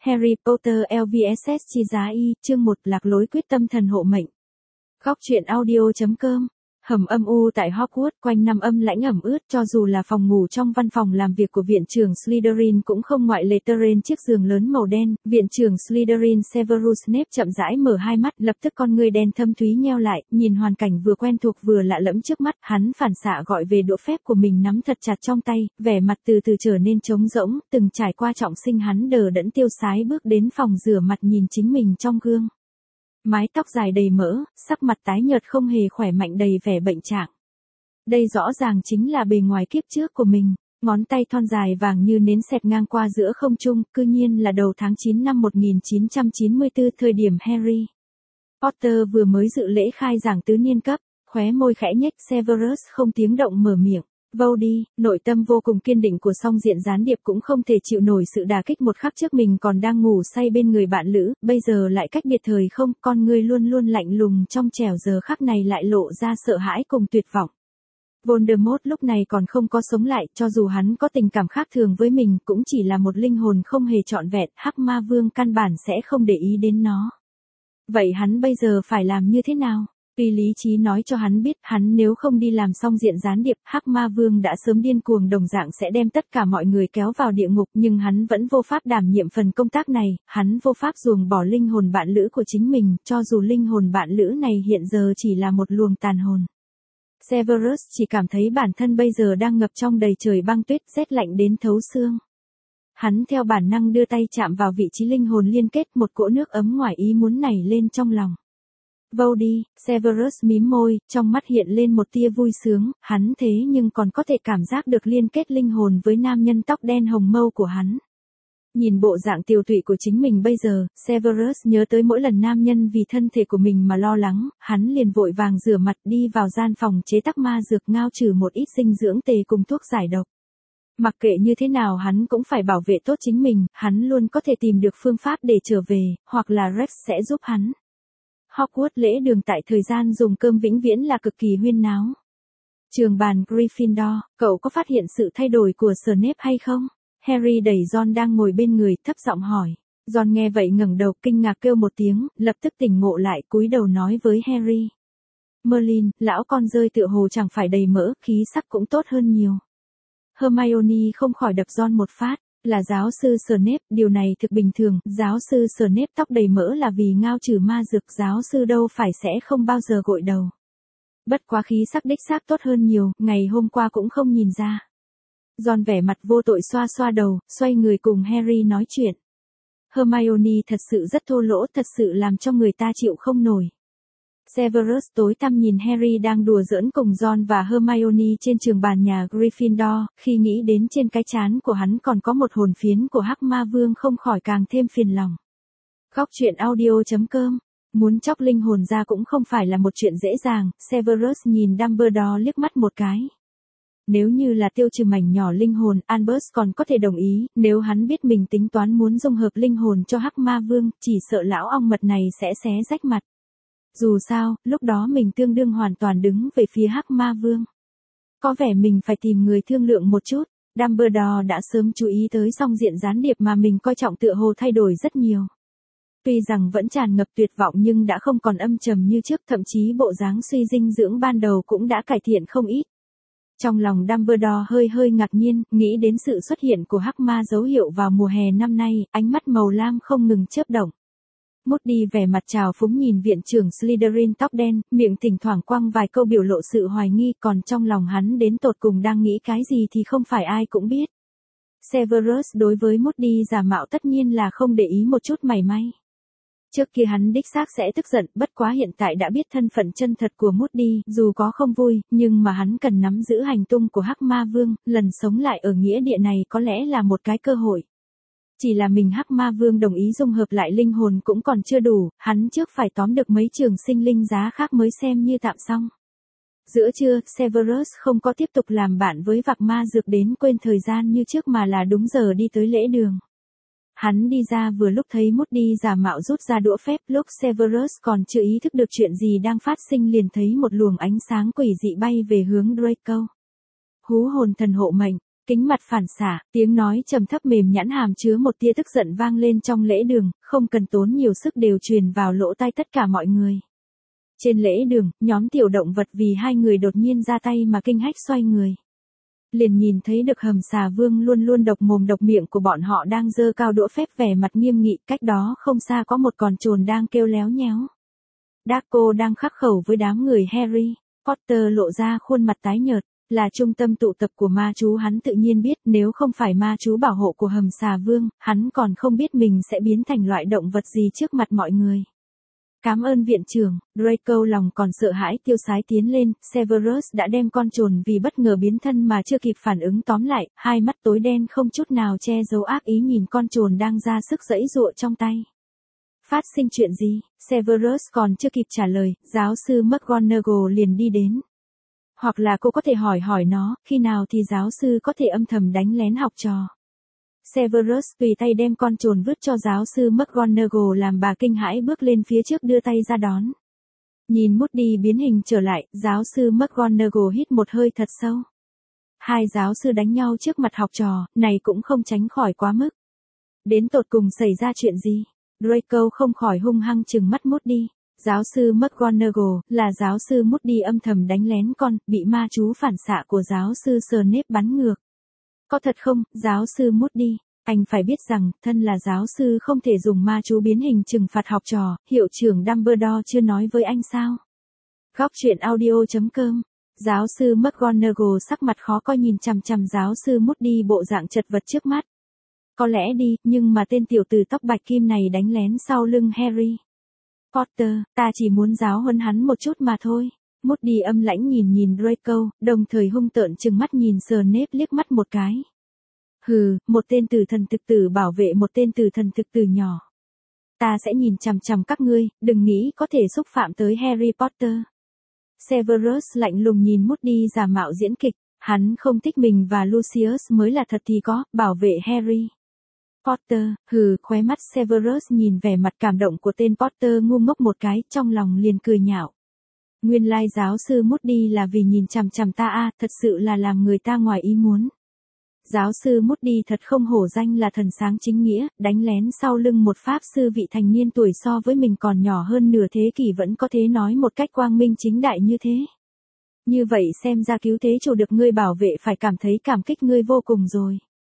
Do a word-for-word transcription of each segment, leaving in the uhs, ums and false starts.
Harry Potter lờ vê ét ét chi giá y, chương một lạc lối quyết tâm thần hộ mệnh. Góc truyện audio chấm com. Hầm âm u tại Hogwarts, quanh năm âm lãnh ẩm ướt, cho dù là phòng ngủ trong văn phòng làm việc của viện trưởng Slytherin cũng không ngoại lệ. Trên chiếc giường lớn màu đen, viện trưởng Slytherin Severus Snape chậm rãi mở hai mắt, lập tức con ngươi đen thâm thúy nheo lại, nhìn hoàn cảnh vừa quen thuộc vừa lạ lẫm trước mắt, hắn phản xạ gọi về đũa phép của mình nắm thật chặt trong tay, vẻ mặt từ từ trở nên trống rỗng, từng trải qua trọng sinh hắn đờ đẫn tiêu sái bước đến phòng rửa mặt nhìn chính mình trong gương. Mái tóc dài đầy mỡ, sắc mặt tái nhợt không hề khỏe mạnh đầy vẻ bệnh trạng. Đây rõ ràng chính là bề ngoài kiếp trước của mình, ngón tay thon dài vàng như nến xẹt ngang qua giữa không trung, cư nhiên là đầu tháng chín năm một nghìn chín trăm chín mươi tư, thời điểm Harry Potter vừa mới dự lễ khai giảng tứ niên cấp, khóe môi khẽ nhếch. Severus không tiếng động mở miệng. Vô đi, nội tâm vô cùng kiên định của song diện gián điệp cũng không thể chịu nổi sự đả kích một khắc trước mình còn đang ngủ say bên người bạn lữ, bây giờ lại cách biệt thời không, con người luôn luôn lạnh lùng trong trẻo giờ khắc này lại lộ ra sợ hãi cùng tuyệt vọng. Voldemort lúc này còn không có sống lại, cho dù hắn có tình cảm khác thường với mình, cũng chỉ là một linh hồn không hề trọn vẹn, Hắc Ma Vương căn bản sẽ không để ý đến nó. Vậy hắn bây giờ phải làm như thế nào? Tuy lý trí nói cho hắn biết, hắn nếu không đi làm xong diện gián điệp, Hắc Ma Vương đã sớm điên cuồng đồng dạng sẽ đem tất cả mọi người kéo vào địa ngục, nhưng hắn vẫn vô pháp đảm nhiệm phần công tác này, hắn vô pháp ruồng bỏ linh hồn bạn lữ của chính mình, cho dù linh hồn bạn lữ này hiện giờ chỉ là một luồng tàn hồn. Severus chỉ cảm thấy bản thân bây giờ đang ngập trong đầy trời băng tuyết, rét lạnh đến thấu xương. Hắn theo bản năng đưa tay chạm vào vị trí linh hồn liên kết, một cỗ nước ấm ngoài ý muốn nảy lên trong lòng. Vô đi, Severus mím môi, trong mắt hiện lên một tia vui sướng, hắn thế nhưng còn có thể cảm giác được liên kết linh hồn với nam nhân tóc đen hồng mâu của hắn. Nhìn bộ dạng tiều tụy của chính mình bây giờ, Severus nhớ tới mỗi lần nam nhân vì thân thể của mình mà lo lắng, hắn liền vội vàng rửa mặt đi vào gian phòng chế tác ma dược ngao trừ một ít dinh dưỡng tề cùng thuốc giải độc. Mặc kệ như thế nào hắn cũng phải bảo vệ tốt chính mình, hắn luôn có thể tìm được phương pháp để trở về, hoặc là Rex sẽ giúp hắn. Hogwarts lễ đường tại thời gian dùng cơm vĩnh viễn là cực kỳ huyên náo. Trường bàn Gryffindor, cậu có phát hiện sự thay đổi của Snape hay không? Harry đẩy Ron đang ngồi bên người, thấp giọng hỏi. Ron nghe vậy ngẩng đầu kinh ngạc kêu một tiếng, lập tức tỉnh ngộ lại cúi đầu nói với Harry. Merlin, lão con rơi tựa hồ chẳng phải đầy mỡ, khí sắc cũng tốt hơn nhiều. Hermione không khỏi đập Ron một phát. Là giáo sư Snape, điều này thực bình thường, giáo sư Snape tóc đầy mỡ là vì ngao trừ ma dược, giáo sư đâu phải sẽ không bao giờ gội đầu. Bất quá khí sắc đích xác tốt hơn nhiều, ngày hôm qua cũng không nhìn ra. Ron vẻ mặt vô tội xoa xoa đầu, xoay người cùng Harry nói chuyện. Hermione thật sự rất thô lỗ, thật sự làm cho người ta chịu không nổi. Severus tối tăm nhìn Harry đang đùa giỡn cùng Ron và Hermione trên trường bàn nhà Gryffindor, khi nghĩ đến trên cái trán của hắn còn có một hồn phiến của Hắc Ma Vương không khỏi càng thêm phiền lòng. Góc truyện audio chấm com. Muốn chóc linh hồn ra cũng không phải là một chuyện dễ dàng, Severus nhìn Dumbledore liếc mắt một cái. Nếu như là tiêu trừ mảnh nhỏ linh hồn, Albus còn có thể đồng ý, nếu hắn biết mình tính toán muốn dung hợp linh hồn cho Hắc Ma Vương, chỉ sợ lão ong mật này sẽ xé rách mặt. Dù sao, lúc đó mình tương đương hoàn toàn đứng về phía Hắc Ma Vương. Có vẻ mình phải tìm người thương lượng một chút, Dumbledore đã sớm chú ý tới song diện gián điệp mà mình coi trọng tựa hồ thay đổi rất nhiều. Tuy rằng vẫn tràn ngập tuyệt vọng nhưng đã không còn âm trầm như trước, thậm chí bộ dáng suy dinh dưỡng ban đầu cũng đã cải thiện không ít. Trong lòng Dumbledore hơi hơi ngạc nhiên, nghĩ đến sự xuất hiện của Hắc Ma dấu hiệu vào mùa hè năm nay, ánh mắt màu lam không ngừng chớp động. Moody vẻ mặt trào phúng nhìn viện trưởng Slytherin tóc đen, miệng thỉnh thoảng quăng vài câu biểu lộ sự hoài nghi, còn trong lòng hắn đến tột cùng đang nghĩ cái gì thì không phải ai cũng biết. Severus đối với Moody giả mạo tất nhiên là không để ý một chút mảy may. Trước kia hắn đích xác sẽ tức giận, bất quá hiện tại đã biết thân phận chân thật của Moody, dù có không vui, nhưng mà hắn cần nắm giữ hành tung của Hắc Ma Vương, lần sống lại ở nghĩa địa này có lẽ là một cái cơ hội. Chỉ là mình Hắc Ma Vương đồng ý dung hợp lại linh hồn cũng còn chưa đủ, hắn trước phải tóm được mấy trường sinh linh giá khác mới xem như tạm xong. Giữa trưa, Severus không có tiếp tục làm bạn với vạc ma dược đến quên thời gian như trước mà là đúng giờ đi tới lễ đường. Hắn đi ra vừa lúc thấy Moody giả mạo rút ra đũa phép, lúc Severus còn chưa ý thức được chuyện gì đang phát sinh liền thấy một luồng ánh sáng quỷ dị bay về hướng Draco. Hú hồn thần hộ mệnh. Kính mặt phản xạ, tiếng nói trầm thấp mềm nhẵn hàm chứa một tia tức giận vang lên trong lễ đường, không cần tốn nhiều sức đều truyền vào lỗ tai tất cả mọi người. Trên lễ đường, nhóm tiểu động vật vì hai người đột nhiên ra tay mà kinh hách xoay người. Liền nhìn thấy được hầm xà vương luôn luôn độc mồm độc miệng của bọn họ đang giơ cao đũa phép vẻ mặt nghiêm nghị, cách đó không xa có một con trồn đang kêu léo nhéo. Draco đang khắc khẩu với đám người Harry Potter lộ ra khuôn mặt tái nhợt, là trung tâm tụ tập của ma chú, hắn tự nhiên biết nếu không phải ma chú bảo hộ của hầm xà vương, hắn còn không biết mình sẽ biến thành loại động vật gì trước mặt mọi người. Cảm ơn viện trưởng, Draco lòng còn sợ hãi tiêu sái tiến lên, Severus đã đem con trồn vì bất ngờ biến thân mà chưa kịp phản ứng tóm lại, hai mắt tối đen không chút nào che giấu ác ý nhìn con trồn đang ra sức giãy giụa trong tay. Phát sinh chuyện gì? Severus còn chưa kịp trả lời, giáo sư McGonagall liền đi đến. Hoặc là cô có thể hỏi hỏi nó, khi nào thì giáo sư có thể âm thầm đánh lén học trò. Severus tùy tay đem con trồn vứt cho giáo sư McGonagall làm bà kinh hãi bước lên phía trước đưa tay ra đón. Nhìn Moody biến hình trở lại, giáo sư McGonagall hít một hơi thật sâu. Hai giáo sư đánh nhau trước mặt học trò, này cũng không tránh khỏi quá mức. Đến tột cùng xảy ra chuyện gì? Draco không khỏi hung hăng trừng mắt Moody. Giáo sư McGonagall, là giáo sư Moody âm thầm đánh lén con, bị ma chú phản xạ của giáo sư Snape bắn ngược. Có thật không, giáo sư Moody? Anh phải biết rằng, thân là giáo sư không thể dùng ma chú biến hình trừng phạt học trò, hiệu trưởng Dumbledore chưa nói với anh sao? Góc truyện audio chấm com. Giáo sư McGonagall sắc mặt khó coi nhìn chằm chằm giáo sư Moody bộ dạng chật vật trước mắt. Có lẽ đi, nhưng mà tên tiểu tử tóc bạch kim này đánh lén sau lưng Harry Potter, ta chỉ muốn giáo huấn hắn một chút mà thôi. Moody âm lãnh nhìn nhìn Draco, đồng thời hung tợn trừng mắt nhìn Snape liếc mắt một cái. Hừ, một tên tử thần thực tử bảo vệ một tên tử thần thực tử nhỏ. Ta sẽ nhìn chằm chằm các ngươi, đừng nghĩ có thể xúc phạm tới Harry Potter. Severus lạnh lùng nhìn Moody giả mạo diễn kịch, hắn không thích mình và Lucius mới là thật thì có, bảo vệ Harry Potter, hừ, khóe mắt Severus nhìn vẻ mặt cảm động của tên Potter ngu ngốc một cái, trong lòng liền cười nhạo. Nguyên lai giáo sư Moody là vì nhìn chằm chằm ta a, à, thật sự là làm người ta ngoài ý muốn. Giáo sư Moody thật không hổ danh là thần sáng chính nghĩa, đánh lén sau lưng một pháp sư vị thành niên tuổi so với mình còn nhỏ hơn nửa thế kỷ vẫn có thể nói một cách quang minh chính đại như thế. Như vậy xem ra cứu thế chủ được ngươi bảo vệ phải cảm thấy cảm kích ngươi vô cùng rồi.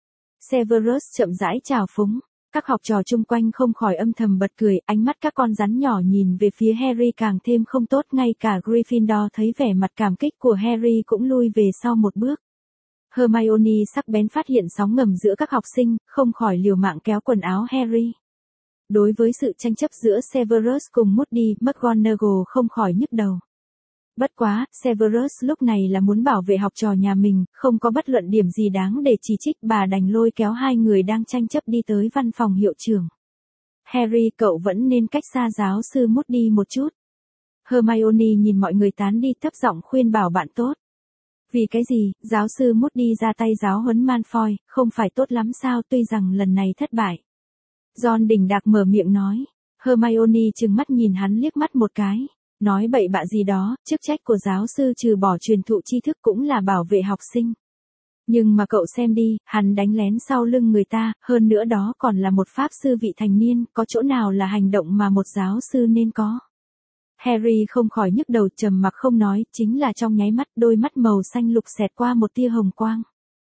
Severus chậm rãi chào phúng, các học trò chung quanh không khỏi âm thầm bật cười, ánh mắt các con rắn nhỏ nhìn về phía Harry càng thêm không tốt, ngay cả Gryffindor thấy vẻ mặt cảm kích của Harry cũng lui về sau một bước. Hermione sắc bén phát hiện sóng ngầm giữa các học sinh, không khỏi liều mạng kéo quần áo Harry. Đối với sự tranh chấp giữa Severus cùng Moody, McGonagall không khỏi nhức đầu. Bất quá, Severus lúc này là muốn bảo vệ học trò nhà mình, không có bất luận điểm gì đáng để chỉ trích, bà đành lôi kéo hai người đang tranh chấp đi tới văn phòng hiệu trưởng. Harry, cậu vẫn nên cách xa giáo sư Moody một chút. Hermione nhìn mọi người tán đi thấp giọng khuyên bảo bạn tốt. Vì cái gì, giáo sư Moody ra tay giáo huấn Malfoy, không phải tốt lắm sao, tuy rằng lần này thất bại. Ron đỉnh đạc mở miệng nói. Hermione trừng mắt nhìn hắn liếc mắt một cái. Nói bậy bạ gì đó, chức trách của giáo sư trừ bỏ truyền thụ tri thức cũng là bảo vệ học sinh. Nhưng mà cậu xem đi, hắn đánh lén sau lưng người ta, hơn nữa đó còn là một pháp sư vị thành niên, có chỗ nào là hành động mà một giáo sư nên có. Harry không khỏi nhức đầu trầm mặc không nói, chính là trong nháy mắt đôi mắt màu xanh lục xẹt qua một tia hồng quang.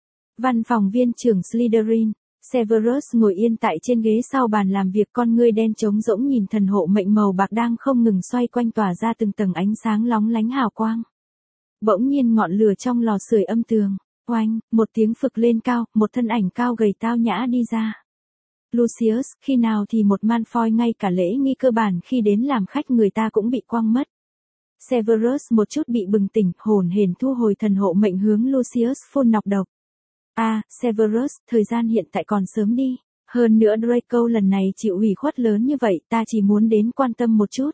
Văn phòng viên trưởng Slytherin, Severus ngồi yên tại trên ghế sau bàn làm việc, con ngươi đen trống rỗng nhìn thần hộ mệnh màu bạc đang không ngừng xoay quanh tỏa ra từng tầng ánh sáng lóng lánh hào quang. Bỗng nhiên ngọn lửa trong lò sưởi âm tường, oanh, một tiếng phực lên cao, một thân ảnh cao gầy tao nhã đi ra. Lucius, khi nào thì một Malfoy ngay cả lễ nghi cơ bản khi đến làm khách người ta cũng bị quăng mất. Severus một chút bị bừng tỉnh, hồn hển thu hồi thần hộ mệnh hướng Lucius phun nọc độc. A, à, Severus, thời gian hiện tại còn sớm đi. Hơn nữa Draco lần này chịu ủy khuất lớn như vậy, ta chỉ muốn đến quan tâm một chút.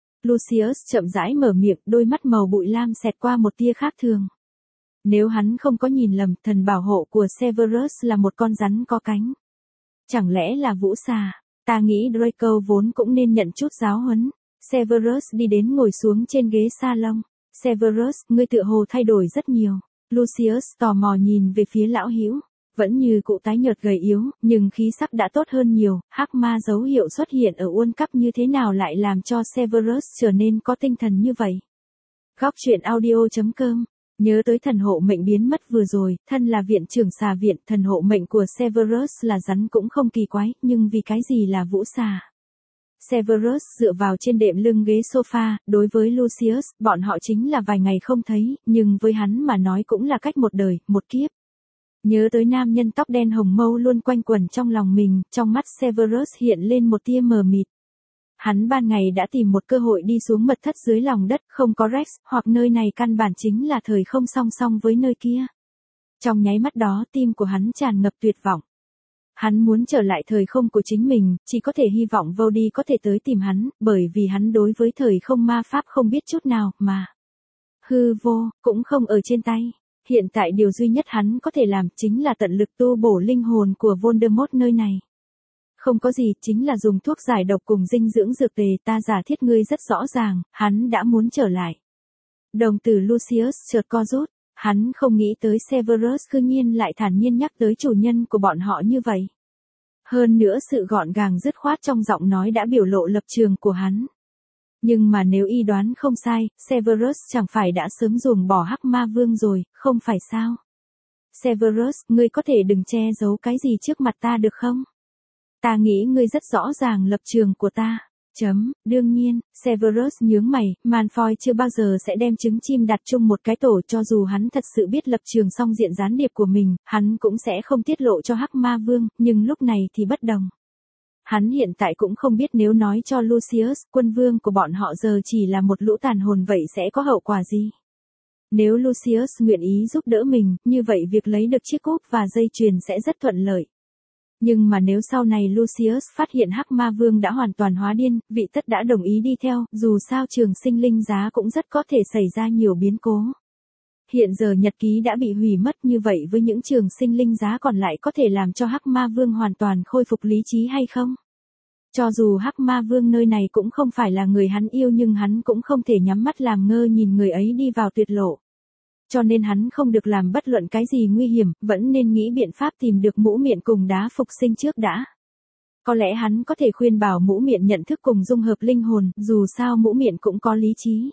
Lucius chậm rãi mở miệng, đôi mắt màu bụi lam xẹt qua một tia khác thường. Nếu hắn không có nhìn lầm, thần bảo hộ của Severus là một con rắn có cánh. Chẳng lẽ là vũ xà? Ta nghĩ Draco vốn cũng nên nhận chút giáo huấn. Severus đi đến ngồi xuống trên ghế salon. Severus, ngươi tựa hồ thay đổi rất nhiều. Lucius tò mò nhìn về phía lão hữu, vẫn như cụ tái nhợt gầy yếu, nhưng khí sắc đã tốt hơn nhiều. Hắc ma dấu hiệu xuất hiện ở World Cup như thế nào lại làm cho Severus trở nên có tinh thần như vậy? Góc truyện audio chấm com. Nhớ tới thần hộ mệnh biến mất vừa rồi, thân là viện trưởng xà viện, thần hộ mệnh của Severus là rắn cũng không kỳ quái, nhưng vì cái gì là vũ xà? Severus dựa vào trên đệm lưng ghế sofa, đối với Lucius, bọn họ chính là vài ngày không thấy, nhưng với hắn mà nói cũng là cách một đời, một kiếp. Nhớ tới nam nhân tóc đen hồng mâu luôn quanh quẩn trong lòng mình, trong mắt Severus hiện lên một tia mờ mịt. Hắn ban ngày đã tìm một cơ hội đi xuống mật thất dưới lòng đất, không có Rex, hoặc nơi này căn bản chính là thời không song song với nơi kia. Trong nháy mắt đó tim của hắn tràn ngập tuyệt vọng. Hắn muốn trở lại thời không của chính mình, chỉ có thể hy vọng Vody có thể tới tìm hắn, bởi vì hắn đối với thời không ma pháp không biết chút nào, mà hư vô, cũng không ở trên tay. Hiện tại điều duy nhất hắn có thể làm chính là tận lực tu bổ linh hồn của Voldemort nơi này. Không có gì, chính là dùng thuốc giải độc cùng dinh dưỡng dược tề, ta giả thiết ngươi rất rõ ràng, hắn đã muốn trở lại. Đồng tử Lucius chợt co rút, hắn không nghĩ tới Severus cư nhiên lại thản nhiên nhắc tới chủ nhân của bọn họ như vậy. Hơn nữa sự gọn gàng dứt khoát trong giọng nói đã biểu lộ lập trường của hắn. Nhưng mà nếu y đoán không sai, Severus chẳng phải đã sớm ruồng bỏ Hắc Ma Vương rồi, không phải sao? Severus, ngươi có thể đừng che giấu cái gì trước mặt ta được không? Ta nghĩ ngươi rất rõ ràng lập trường của ta. Chấm, đương nhiên, Severus nhướng mày, Malfoy chưa bao giờ sẽ đem trứng chim đặt chung một cái tổ, cho dù hắn thật sự biết lập trường song diện gián điệp của mình, hắn cũng sẽ không tiết lộ cho Hắc Ma Vương, nhưng lúc này thì bất đồng. Hắn hiện tại cũng không biết nếu nói cho Lucius, quân vương của bọn họ giờ chỉ là một lũ tàn hồn vậy sẽ có hậu quả gì? Nếu Lucius nguyện ý giúp đỡ mình, như vậy việc lấy được chiếc cúp và dây chuyền sẽ rất thuận lợi. Nhưng mà nếu sau này Lucius phát hiện Hắc Ma Vương đã hoàn toàn hóa điên, vị tất đã đồng ý đi theo, dù sao trường sinh linh giá cũng rất có thể xảy ra nhiều biến cố. Hiện giờ nhật ký đã bị hủy mất, như vậy với những trường sinh linh giá còn lại có thể làm cho Hắc Ma Vương hoàn toàn khôi phục lý trí hay không? Cho dù Hắc Ma Vương nơi này cũng không phải là người hắn yêu, nhưng hắn cũng không thể nhắm mắt làm ngơ nhìn người ấy đi vào tuyệt lộ. Cho nên hắn không được làm bất luận cái gì nguy hiểm, vẫn nên nghĩ biện pháp tìm được Mũ Miệng cùng đá phục sinh trước đã. Có lẽ hắn có thể khuyên bảo Mũ Miệng nhận thức cùng dung hợp linh hồn, dù sao Mũ Miệng cũng có lý trí.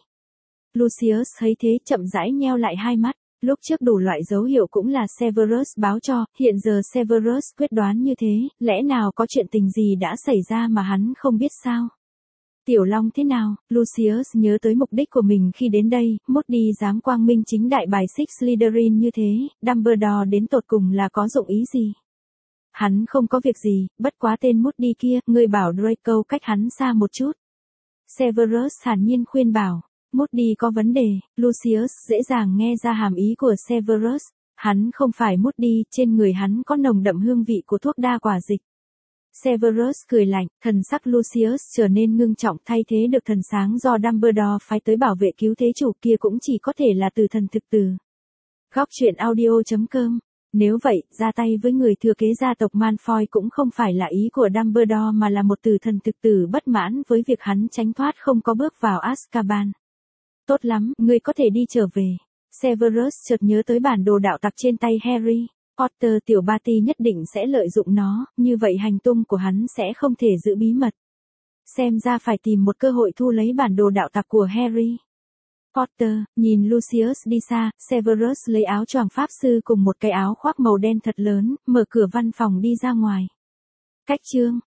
Lucius thấy thế chậm rãi nheo lại hai mắt, lúc trước đủ loại dấu hiệu cũng là Severus báo cho, hiện giờ Severus quyết đoán như thế, lẽ nào có chuyện tình gì đã xảy ra mà hắn không biết sao? Tiểu Long thế nào? Lucius nhớ tới mục đích của mình khi đến đây, Moody dám quang minh chính đại bài xích Slytherin như thế, Dumbledore đến tột cùng là có dụng ý gì? Hắn không có việc gì, bất quá tên Moody kia, ngươi bảo Draco cách hắn xa một chút. Severus thản nhiên khuyên bảo, Moody có vấn đề, Lucius dễ dàng nghe ra hàm ý của Severus, hắn không phải Moody, trên người hắn có nồng đậm hương vị của thuốc đa quả dịch. Severus cười lạnh, thần sắc Lucius trở nên ngưng trọng, thay thế được thần sáng do Dumbledore phái tới bảo vệ cứu thế chủ kia cũng chỉ có thể là từ thần thực tử. Góc truyện audio chấm com. Nếu vậy, ra tay với người thừa kế gia tộc Malfoy cũng không phải là ý của Dumbledore mà là một từ thần thực tử bất mãn với việc hắn tránh thoát không có bước vào Azkaban. Tốt lắm, ngươi có thể đi trở về. Severus chợt nhớ tới bản đồ đạo tặc trên tay Harry Potter, tiểu Barty nhất định sẽ lợi dụng nó, như vậy hành tung của hắn sẽ không thể giữ bí mật. Xem ra phải tìm một cơ hội thu lấy bản đồ đạo tặc của Harry Potter. Nhìn Lucius đi xa, Severus lấy áo choàng pháp sư cùng một cái áo khoác màu đen thật lớn, mở cửa văn phòng đi ra ngoài. Cách chương